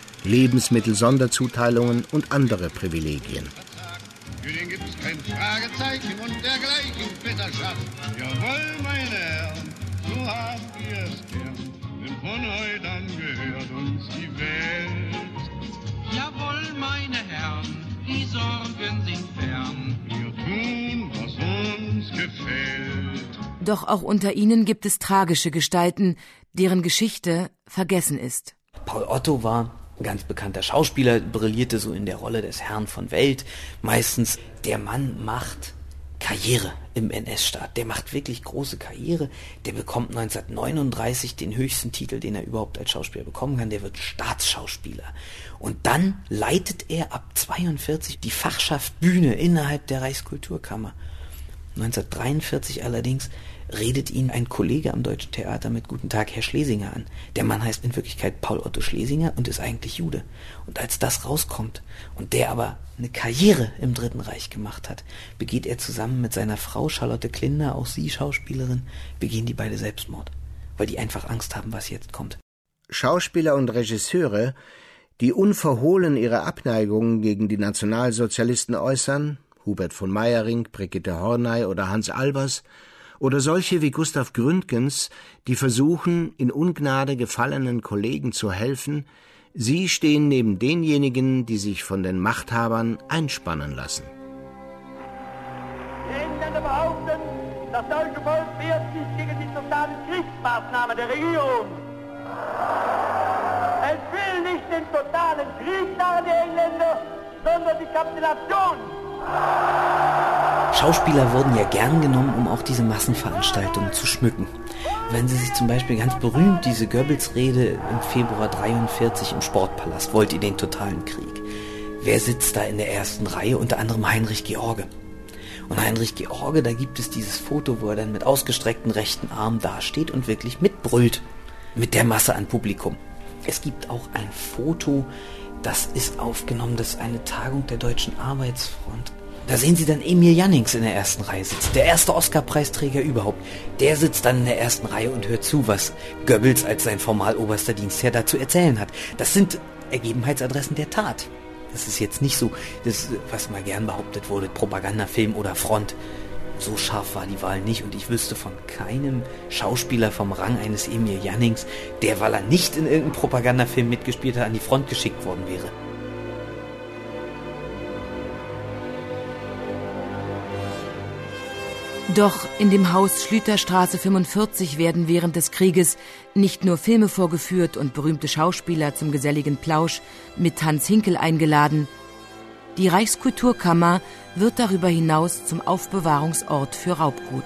Lebensmittel-Sonderzuteilungen und andere Privilegien. Für den gibt's kein Fragezeichen und dergleichen Bitterschaft. Jawohl, meine Herren, so habt ihr es gern, denn von heute an gehört uns die Welt. Jawohl, meine Herren, die Sorgen sind fern. Wir tun, was uns gefällt. Doch auch unter ihnen gibt es tragische Gestalten, deren Geschichte vergessen ist. Paul Otto war ein ganz bekannter Schauspieler, brillierte so in der Rolle des Herrn von Welt. Meistens, der Mann macht Karriere im N S-Staat. Der macht wirklich große Karriere. Der bekommt neunzehnhundertneununddreißig den höchsten Titel, den er überhaupt als Schauspieler bekommen kann. Der wird Staatsschauspieler. Und dann leitet er ab zweiundvierzig die Fachschaft Bühne innerhalb der Reichskulturkammer. neunzehnhundertdreiundvierzig allerdings redet ihn ein Kollege am Deutschen Theater mit Guten Tag, Herr Schlesinger an. Der Mann heißt in Wirklichkeit Paul Otto Schlesinger und ist eigentlich Jude. Und als das rauskommt und der aber eine Karriere im Dritten Reich gemacht hat, begeht er zusammen mit seiner Frau Charlotte Klinder, auch sie Schauspielerin, begehen die beide Selbstmord, weil die einfach Angst haben, was jetzt kommt. Schauspieler und Regisseure, die unverhohlen ihre Abneigung gegen die Nationalsozialisten äußern, Hubert von Meyerinck, Brigitte Horney oder Hans Albers, Oder solche wie Gustav Gründgens, die versuchen, in Ungnade gefallenen Kollegen zu helfen. Sie stehen neben denjenigen, die sich von den Machthabern einspannen lassen. Die Engländer behaupten, das deutsche Volk wehrt sich gegen die totalen Kriegsmaßnahmen der Regierung. Es will nicht den totalen Krieg nach den Engländern, sondern die Kapitulation. Schauspieler wurden ja gern genommen, um auch diese Massenveranstaltungen zu schmücken. Wenn Sie sich zum Beispiel ganz berühmt diese Goebbels-Rede im Februar dreiundvierzig im Sportpalast, wollt ihr den totalen Krieg? Wer sitzt da in der ersten Reihe? Unter anderem Heinrich George. Und Heinrich George, da gibt es dieses Foto, wo er dann mit ausgestreckten rechten Arm dasteht und wirklich mitbrüllt mit der Masse an Publikum. Es gibt auch ein Foto, das ist aufgenommen, das ist eine Tagung der Deutschen Arbeitsfront. Da sehen Sie dann Emil Jannings in der ersten Reihe sitzen, der erste Oscar-Preisträger überhaupt. Der sitzt dann in der ersten Reihe und hört zu, was Goebbels als sein formal oberster Dienstherr dazu erzählen hat. Das sind Ergebenheitsadressen der Tat. Das ist jetzt nicht so, das, was mal gern behauptet wurde, Propagandafilm oder Front. So scharf war die Wahl nicht und ich wüsste von keinem Schauspieler vom Rang eines Emil Jannings, der, weil er nicht in irgendeinem Propagandafilm mitgespielt hat, an die Front geschickt worden wäre. Doch in dem Haus Schlüterstraße fünfundvierzig werden während des Krieges nicht nur Filme vorgeführt und berühmte Schauspieler zum geselligen Plausch mit Hans Hinkel eingeladen. Die Reichskulturkammer wird darüber hinaus zum Aufbewahrungsort für Raubgut.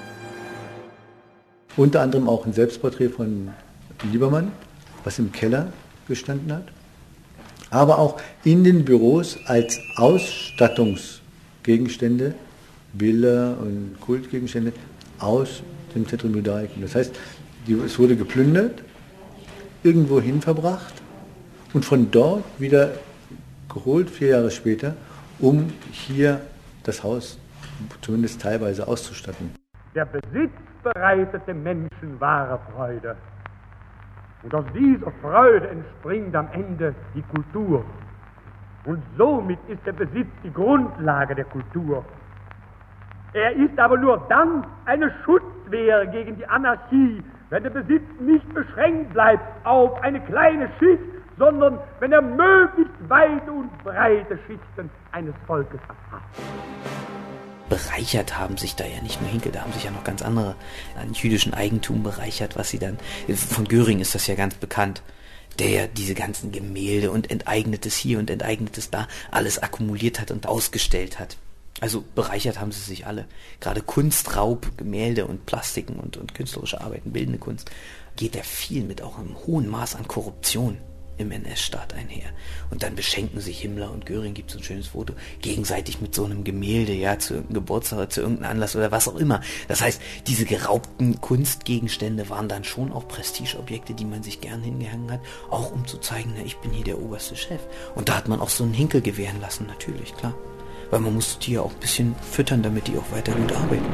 Unter anderem auch ein Selbstporträt von Liebermann, was im Keller gestanden hat. Aber auch in den Büros als Ausstattungsgegenstände Bilder und Kultgegenstände aus dem Zentrum Judaicum. Das heißt, die, es wurde geplündert, irgendwo hin verbracht und von dort wieder geholt, vier Jahre später, um hier das Haus zumindest teilweise auszustatten. Der Besitz bereitet dem Menschen wahre Freude. Und aus dieser Freude entspringt am Ende die Kultur. Und somit ist der Besitz die Grundlage der Kultur. Er ist aber nur dann eine Schutzwehr gegen die Anarchie, wenn der Besitz nicht beschränkt bleibt auf eine kleine Schicht, sondern wenn er möglichst weite und breite Schichten eines Volkes erfasst. Bereichert haben sich da ja nicht nur Hinkel, da haben sich ja noch ganz andere an jüdischen Eigentum bereichert, was sie dann, von Göring ist das ja ganz bekannt, der ja diese ganzen Gemälde und Enteignetes hier und Enteignetes da alles akkumuliert hat und ausgestellt hat. Also bereichert haben sie sich alle. Gerade Kunstraub, Gemälde und Plastiken und, und künstlerische Arbeiten, bildende Kunst, geht da viel mit auch einem hohen Maß an Korruption im N S-Staat einher. Und dann beschenken sich Himmler und Göring, gibt es ein schönes Foto, gegenseitig mit so einem Gemälde, ja, zu irgendeinem Geburtstag oder zu irgendeinem Anlass oder was auch immer. Das heißt, diese geraubten Kunstgegenstände waren dann schon auch Prestigeobjekte, die man sich gern hingehangen hat, auch um zu zeigen, na, ich bin hier der oberste Chef. Und da hat man auch so einen Hinkel gewähren lassen, natürlich, klar. Weil man muss die ja auch ein bisschen füttern, damit die auch weiter gut arbeiten.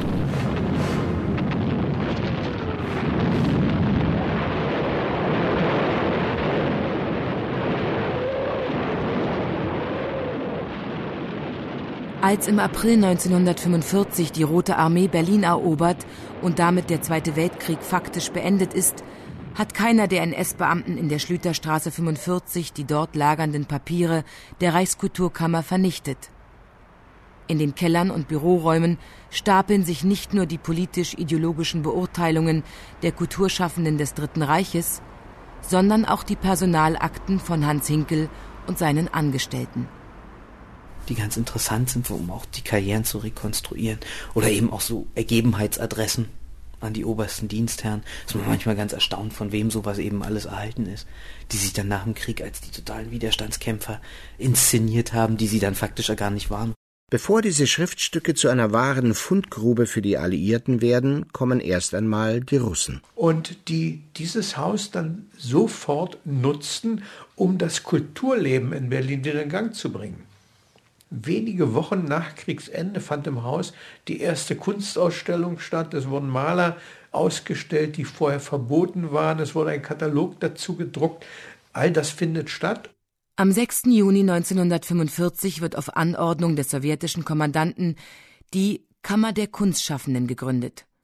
Als im April neunzehnhundertfünfundvierzig die Rote Armee Berlin erobert und damit der Zweite Weltkrieg faktisch beendet ist, hat keiner der N S-Beamten in der Schlüterstraße fünfundvierzig die dort lagernden Papiere der Reichskulturkammer vernichtet. In den Kellern und Büroräumen stapeln sich nicht nur die politisch-ideologischen Beurteilungen der Kulturschaffenden des Dritten Reiches, sondern auch die Personalakten von Hans Hinkel und seinen Angestellten. Die ganz interessant sind, um auch die Karrieren zu rekonstruieren. Oder eben auch so Ergebenheitsadressen an die obersten Dienstherren. Ist man manchmal ganz erstaunt, von wem sowas eben alles erhalten ist. Die sich dann nach dem Krieg als die totalen Widerstandskämpfer inszeniert haben, die sie dann faktisch ja gar nicht waren. Bevor diese Schriftstücke zu einer wahren Fundgrube für die Alliierten werden, kommen erst einmal die Russen. Und die dieses Haus dann sofort nutzten, um das Kulturleben in Berlin wieder in Gang zu bringen. Wenige Wochen nach Kriegsende fand im Haus die erste Kunstausstellung statt. Es wurden Maler ausgestellt, die vorher verboten waren. Es wurde ein Katalog dazu gedruckt. All das findet statt. Am sechsten Juni neunzehnhundertfünfundvierzig wird auf Anordnung des sowjetischen Kommandanten die Kammer der Kunstschaffenden gegründet.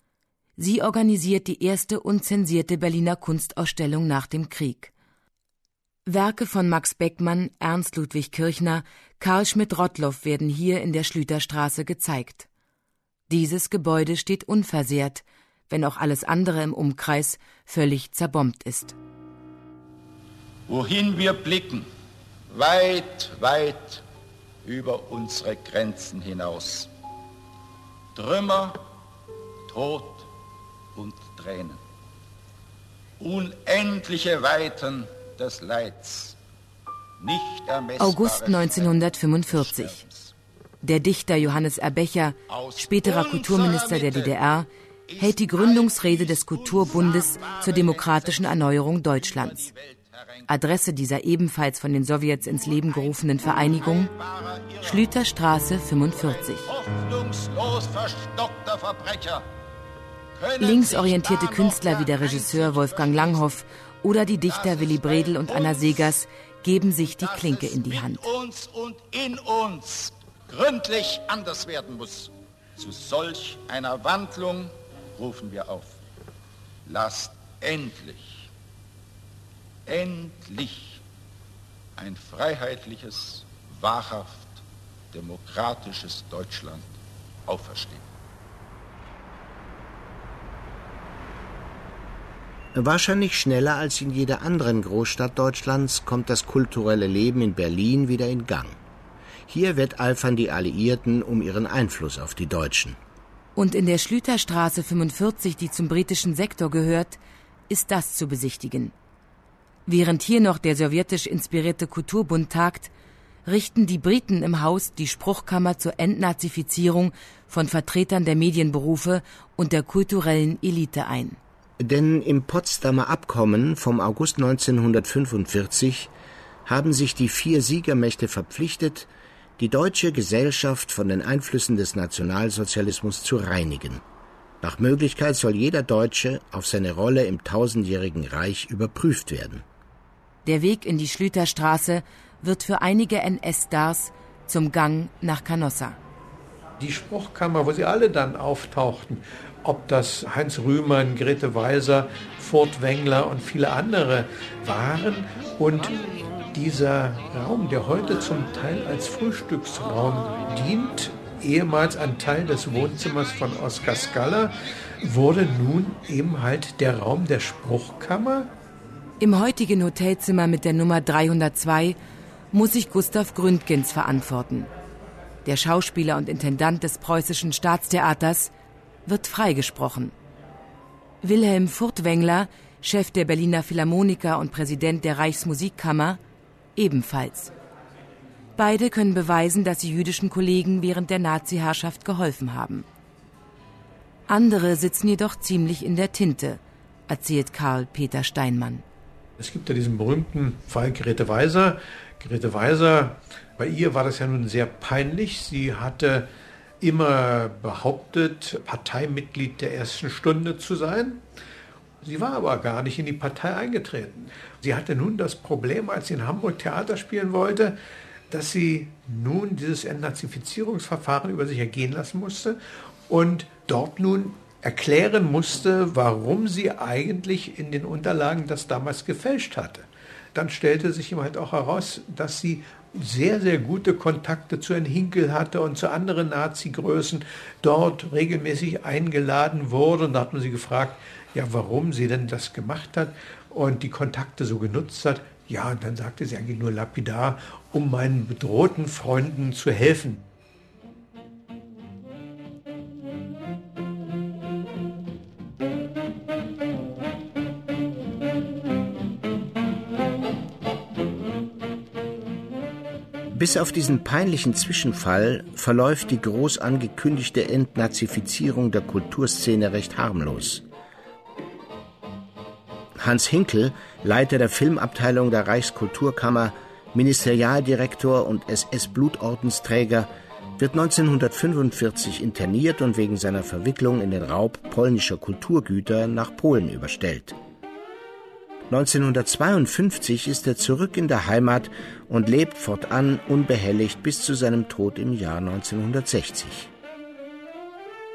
Sie organisiert die erste unzensierte Berliner Kunstausstellung nach dem Krieg. Werke von Max Beckmann, Ernst Ludwig Kirchner, Karl Schmidt-Rottloff werden hier in der Schlüterstraße gezeigt. Dieses Gebäude steht unversehrt, wenn auch alles andere im Umkreis völlig zerbombt ist. Wohin wir blicken, weit, weit über unsere Grenzen hinaus. Trümmer, Tod und Tränen. Unendliche Weiten des Leids. Nicht ermessbare August neunzehnhundertfünfundvierzig. Der Dichter Johannes Erbecher, späterer Kulturminister der D D R, hält die Gründungsrede des Kulturbundes zur demokratischen Erneuerung Deutschlands. Adresse dieser ebenfalls von den Sowjets ins Leben gerufenen Vereinigung: Schlüterstraße fünfundvierzig. Hoffnungslos verstockter Verbrecher. Linksorientierte Künstler wie der Regisseur Wolfgang Langhoff oder die Dichter Willy Bredel und Anna Segers geben sich die Klinke in die Hand. Uns und in uns gründlich anders werden muss. Zu solch einer Wandlung rufen wir auf. Lasst endlich, endlich ein freiheitliches, wahrhaft demokratisches Deutschland auferstehen. Wahrscheinlich schneller als in jeder anderen Großstadt Deutschlands kommt das kulturelle Leben in Berlin wieder in Gang. Hier wetteifern die Alliierten um ihren Einfluss auf die Deutschen. Und in der Schlüterstraße fünfundvierzig, die zum britischen Sektor gehört, ist das zu besichtigen. Während hier noch der sowjetisch inspirierte Kulturbund tagt, richten die Briten im Haus die Spruchkammer zur Entnazifizierung von Vertretern der Medienberufe und der kulturellen Elite ein. Denn im Potsdamer Abkommen vom August neunzehnhundertfünfundvierzig haben sich die vier Siegermächte verpflichtet, die deutsche Gesellschaft von den Einflüssen des Nationalsozialismus zu reinigen. Nach Möglichkeit soll jeder Deutsche auf seine Rolle im tausendjährigen Reich überprüft werden. Der Weg in die Schlüterstraße wird für einige N S-Stars zum Gang nach Canossa. Die Spruchkammer, wo sie alle dann auftauchten, ob das Heinz Rühmann, Grete Weiser, Furtwängler und viele andere waren. Und dieser Raum, der heute zum Teil als Frühstücksraum dient, ehemals ein Teil des Wohnzimmers von Oskar Skala, wurde nun eben halt der Raum der Spruchkammer. Im heutigen Hotelzimmer mit der Nummer dreihundertzwei muss sich Gustav Gründgens verantworten. Der Schauspieler und Intendant des Preußischen Staatstheaters wird freigesprochen. Wilhelm Furtwängler, Chef der Berliner Philharmoniker und Präsident der Reichsmusikkammer, ebenfalls. Beide können beweisen, dass sie jüdischen Kollegen während der Nazi-Herrschaft geholfen haben. Andere sitzen jedoch ziemlich in der Tinte, erzählt Karl Peter Steinmann. Es gibt ja diesen berühmten Fall Grete Weiser. Grete Weiser, bei ihr war das ja nun sehr peinlich. Sie hatte immer behauptet, Parteimitglied der ersten Stunde zu sein. Sie war aber gar nicht in die Partei eingetreten. Sie hatte nun das Problem, als sie in Hamburg Theater spielen wollte, dass sie nun dieses Entnazifizierungsverfahren über sich ergehen lassen musste und dort nun erklären musste, warum sie eigentlich in den Unterlagen das damals gefälscht hatte. Dann stellte sich ihm halt auch heraus, dass sie sehr, sehr gute Kontakte zu Herrn Hinkel hatte und zu anderen Nazi-Größen, dort regelmäßig eingeladen wurde. Und da hat man sie gefragt, ja, warum sie denn das gemacht hat und die Kontakte so genutzt hat. Ja, und dann sagte sie eigentlich nur lapidar, um meinen bedrohten Freunden zu helfen. Bis auf diesen peinlichen Zwischenfall verläuft die groß angekündigte Entnazifizierung der Kulturszene recht harmlos. Hans Hinkel, Leiter der Filmabteilung der Reichskulturkammer, Ministerialdirektor und S S-Blutordensträger, wird neunzehnhundertfünfundvierzig interniert und wegen seiner Verwicklung in den Raub polnischer Kulturgüter nach Polen überstellt. neunzehnhundertzweiundfünfzig ist er zurück in der Heimat und lebt fortan unbehelligt bis zu seinem Tod im Jahr neunzehnhundertsechzig.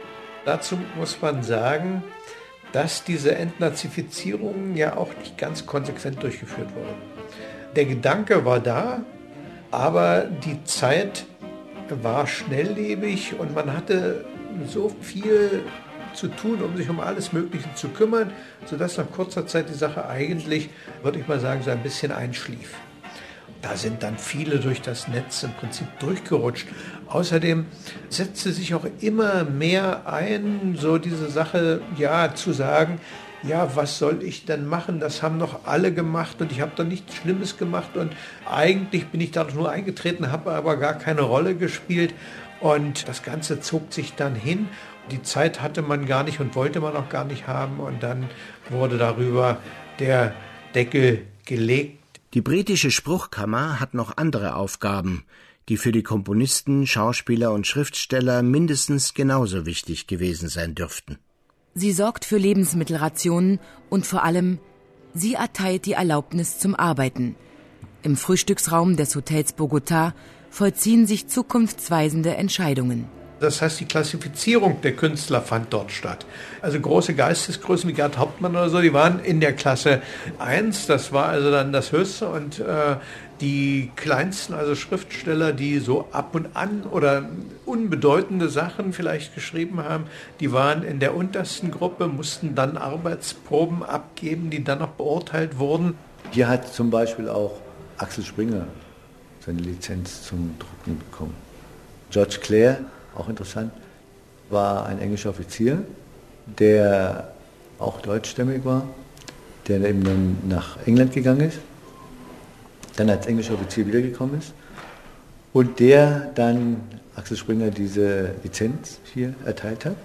Dazu muss man sagen, dass diese Entnazifizierung ja auch nicht ganz konsequent durchgeführt wurde. Der Gedanke war da, aber die Zeit war schnelllebig und man hatte so viel zu tun, um sich um alles Mögliche zu kümmern, sodass nach kurzer Zeit die Sache eigentlich, würde ich mal sagen, so ein bisschen einschlief. Da sind dann viele durch das Netz im Prinzip durchgerutscht. Außerdem setzte sich auch immer mehr ein, so diese Sache, ja, zu sagen, ja, was soll ich denn machen? Das haben doch alle gemacht und ich habe doch nichts Schlimmes gemacht und eigentlich bin ich da doch nur eingetreten, habe aber gar keine Rolle gespielt und das Ganze zog sich dann hin. Die Zeit hatte man gar nicht und wollte man auch gar nicht haben und dann wurde darüber der Deckel gelegt. Die britische Spruchkammer hat noch andere Aufgaben, die für die Komponisten, Schauspieler und Schriftsteller mindestens genauso wichtig gewesen sein dürften. Sie sorgt für Lebensmittelrationen und vor allem, sie erteilt die Erlaubnis zum Arbeiten. Im Frühstücksraum des Hotels Bogotá vollziehen sich zukunftsweisende Entscheidungen. Das heißt, die Klassifizierung der Künstler fand dort statt. Also große Geistesgrößen wie Gerd Hauptmann oder so, die waren in der Klasse eins, das war also dann das Höchste und äh, die kleinsten, also Schriftsteller, die so ab und an oder unbedeutende Sachen vielleicht geschrieben haben, die waren in der untersten Gruppe, mussten dann Arbeitsproben abgeben, die dann noch beurteilt wurden. Hier hat zum Beispiel auch Axel Springer seine Lizenz zum Drucken bekommen. George Clare, auch interessant, war ein englischer Offizier, der auch deutschstämmig war, der eben dann nach England gegangen ist, dann als englischer Offizier wiedergekommen ist und der dann Axel Springer diese Lizenz hier erteilt hat.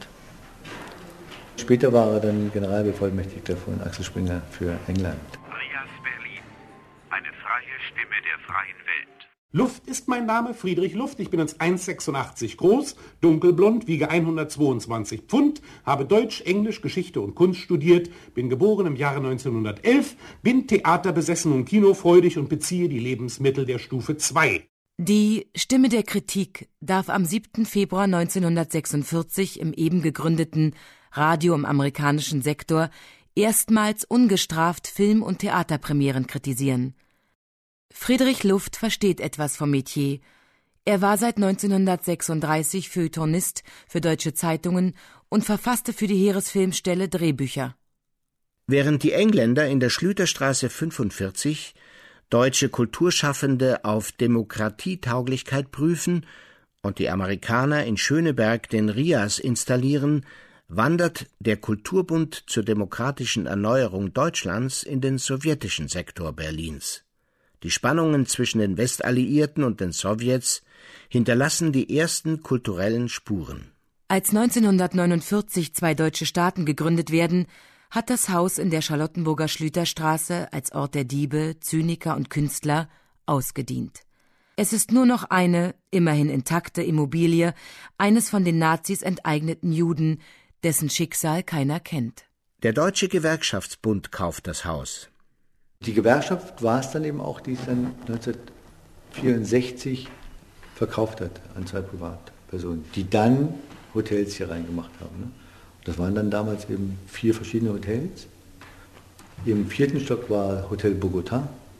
Später war er dann Generalbevollmächtigter von Axel Springer für England. Rias Berlin, eine freie Stimme der freien Welt. Luft ist mein Name, Friedrich Luft. Ich bin eins Komma sechsundachtzig groß, dunkelblond, wiege hundertzweiundzwanzig Pfund, habe Deutsch, Englisch, Geschichte und Kunst studiert, bin geboren im Jahre neunzehnhundertelf, bin theaterbesessen und kinofreudig und beziehe die Lebensmittel der Stufe zwei. Die Stimme der Kritik darf am siebten Februar neunzehnhundertsechsundvierzig im eben gegründeten Radio im amerikanischen Sektor erstmals ungestraft Film- und Theaterpremieren kritisieren. Friedrich Luft versteht etwas vom Metier. Er war seit neunzehnhundertsechsunddreißig Feuilletonist für deutsche Zeitungen und verfasste für die Heeresfilmstelle Drehbücher. Während die Engländer in der Schlüterstraße fünfundvierzig deutsche Kulturschaffende auf Demokratietauglichkeit prüfen und die Amerikaner in Schöneberg den Rias installieren, wandert der Kulturbund zur demokratischen Erneuerung Deutschlands in den sowjetischen Sektor Berlins. Die Spannungen zwischen den Westalliierten und den Sowjets hinterlassen die ersten kulturellen Spuren. Als neunzehnhundertneunundvierzig zwei deutsche Staaten gegründet werden, hat das Haus in der Charlottenburger Schlüterstraße als Ort der Diebe, Zyniker und Künstler ausgedient. Es ist nur noch eine, immerhin intakte Immobilie eines von den Nazis enteigneten Juden, dessen Schicksal keiner kennt. Der Deutsche Gewerkschaftsbund kauft das Haus. Die Gewerkschaft war es dann eben auch, die es dann neunzehnhundertvierundsechzig verkauft hat an zwei Privatpersonen, die dann Hotels hier reingemacht haben. Ne? Das waren dann damals eben vier verschiedene Hotels. Im vierten Stock war Hotel Bogotá,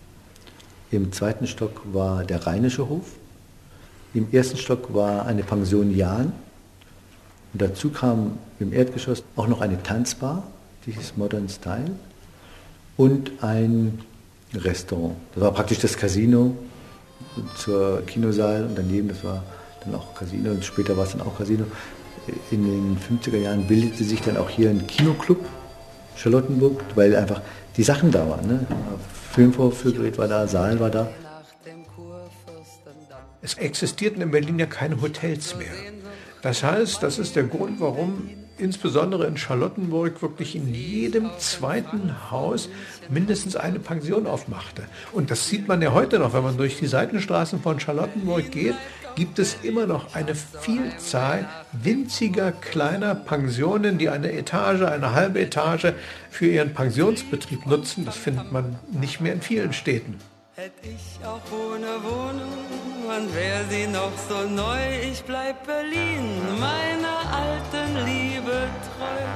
im zweiten Stock war der Rheinische Hof, im ersten Stock war eine Pension Jahn und dazu kam im Erdgeschoss auch noch eine Tanzbar, die hieß Modern Style, und ein Restaurant. Das war praktisch das Casino zur Kinosaal und daneben, das war dann auch Casino und später war es dann auch Casino. In den fünfziger Jahren bildete sich dann auch hier ein Kinoclub Charlottenburg, weil einfach die Sachen da waren. Ne? Filmvorführgerät war da, Saal war da. Es existierten in Berlin ja keine Hotels mehr. Das heißt, das ist der Grund, warum insbesondere in Charlottenburg wirklich in jedem zweiten Haus mindestens eine Pension aufmachte. Und das sieht man ja heute noch, wenn man durch die Seitenstraßen von Charlottenburg geht, gibt es immer noch eine Vielzahl winziger kleiner Pensionen, die eine Etage, eine halbe Etage für ihren Pensionsbetrieb nutzen. Das findet man nicht mehr in vielen Städten. Hätt ich auch ohne Wohnung und wär sie noch so neu, ich bleib Berlin, meiner alten Liebe treu.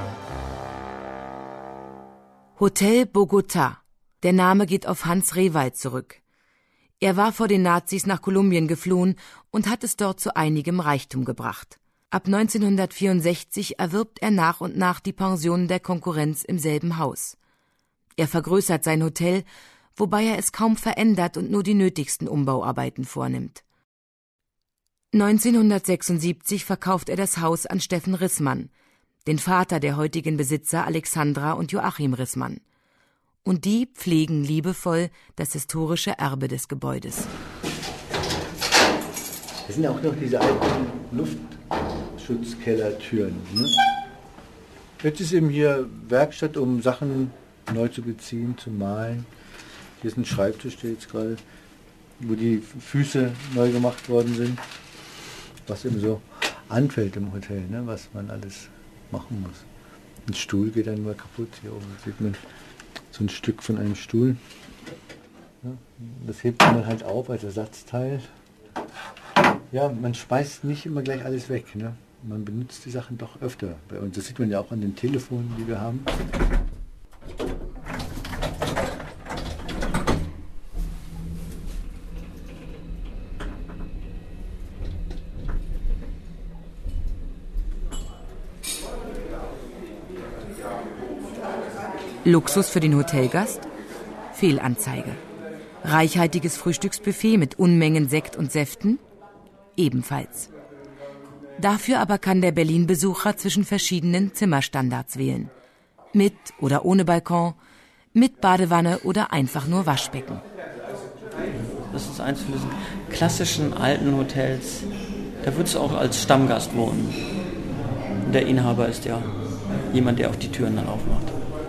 Hotel Bogotá. Der Name geht auf Hans Rehwald zurück. Er war vor den Nazis nach Kolumbien geflohen und hat es dort zu einigem Reichtum gebracht. Ab neunzehnhundertvierundsechzig erwirbt er nach und nach die Pensionen der Konkurrenz im selben Haus. Er vergrößert sein Hotel, wobei er es kaum verändert und nur die nötigsten Umbauarbeiten vornimmt. neunzehnhundertsechsundsiebzig verkauft er das Haus an Steffen Rissmann, den Vater der heutigen Besitzer Alexandra und Joachim Rissmann. Und die pflegen liebevoll das historische Erbe des Gebäudes. Das sind auch noch diese alten Luftschutzkellertüren. Ne? Jetzt ist eben hier Werkstatt, um Sachen neu zu beziehen, zu malen. Hier ist ein Schreibtisch, der jetzt gerade, wo die Füße neu gemacht worden sind. Was eben so anfällt im Hotel, ne? Was man alles machen muss. Ein Stuhl geht dann mal kaputt. Hier oben sieht man so ein Stück von einem Stuhl. Ja, das hebt man halt auf als Ersatzteil. Ja, man schmeißt nicht immer gleich alles weg. Ne? Man benutzt die Sachen doch öfter bei uns. Das sieht man ja auch an den Telefonen, die wir haben. Luxus für den Hotelgast? Fehlanzeige. Reichhaltiges Frühstücksbuffet mit Unmengen Sekt und Säften? Ebenfalls. Dafür aber kann der Berlin-Besucher zwischen verschiedenen Zimmerstandards wählen. Mit oder ohne Balkon, mit Badewanne oder einfach nur Waschbecken. Das ist eins von diesen klassischen alten Hotels. Da würdest du auch als Stammgast wohnen. Der Inhaber ist ja jemand, der auch die Türen dann aufmacht.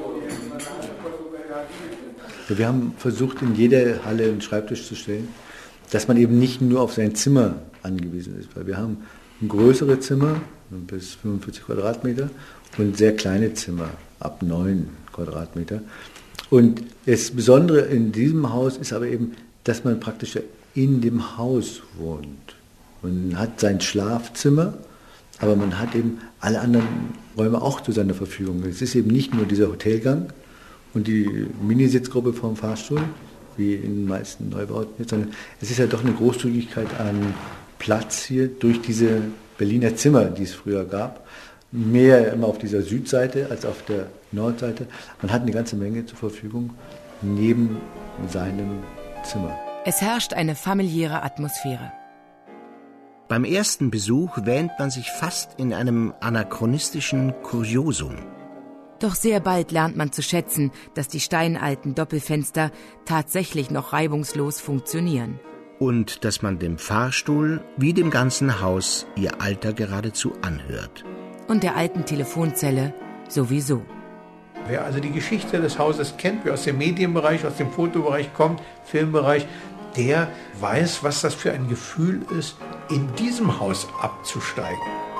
Wir haben versucht, in jeder Halle einen Schreibtisch zu stellen, dass man eben nicht nur auf sein Zimmer angewiesen ist. Weil wir haben größere Zimmer bis fünfundvierzig Quadratmeter und sehr kleine Zimmer ab neun Quadratmeter. Und das Besondere in diesem Haus ist aber eben, dass man praktisch in dem Haus wohnt. Man hat sein Schlafzimmer, aber man hat eben alle anderen Räume auch zu seiner Verfügung. Es ist eben nicht nur dieser Hotelgang und die Minisitzgruppe vom Fahrstuhl, wie in den meisten Neubauten, sondern es ist ja doch eine Großzügigkeit an Platz hier durch diese Berliner Zimmer, die es früher gab. Mehr immer auf dieser Südseite als auf der Nordseite. Man hat eine ganze Menge zur Verfügung neben seinem Zimmer. Es herrscht eine familiäre Atmosphäre. Beim ersten Besuch wähnt man sich fast in einem anachronistischen Kuriosum. Doch sehr bald lernt man zu schätzen, dass die steinalten Doppelfenster tatsächlich noch reibungslos funktionieren. Und dass man dem Fahrstuhl wie dem ganzen Haus ihr Alter geradezu anhört. Und der alten Telefonzelle sowieso. Wer also die Geschichte des Hauses kennt, wer aus dem Medienbereich, aus dem Fotobereich kommt, Filmbereich, der weiß, was das für ein Gefühl ist, in diesem Haus abzusteigen.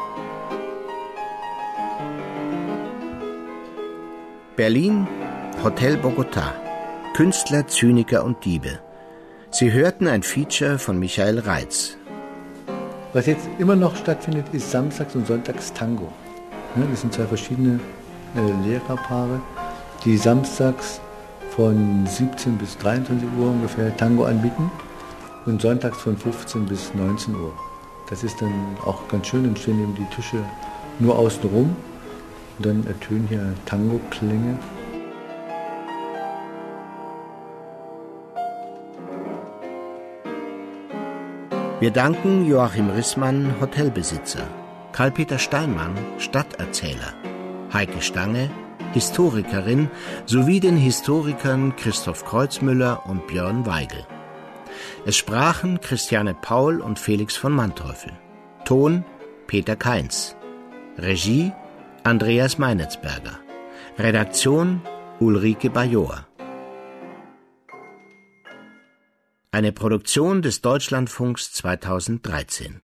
Berlin, Hotel Bogotá. Künstler, Zyniker und Diebe. Sie hörten ein Feature von Michael Reitz. Was jetzt immer noch stattfindet, ist samstags und sonntags Tango. Das sind zwei verschiedene äh, Lehrerpaare, die samstags von siebzehn bis dreiundzwanzig Uhr ungefähr Tango anbieten und sonntags von fünfzehn bis neunzehn Uhr. Das ist dann auch ganz schön, dann stehen eben die Tische nur außen rum und dann ertönen hier Tango-Klänge. Wir danken Joachim Rissmann, Hotelbesitzer, Karl-Peter Steinmann, Stadterzähler, Heike Stange, Historikerin, sowie den Historikern Christoph Kreuzmüller und Björn Weigel. Es sprachen Christiane Paul und Felix von Manteuffel. Ton Peter Kainz. Regie Andreas Meinetzberger. Redaktion Ulrike Bajor. Eine Produktion des Deutschlandfunks zweitausenddreizehn.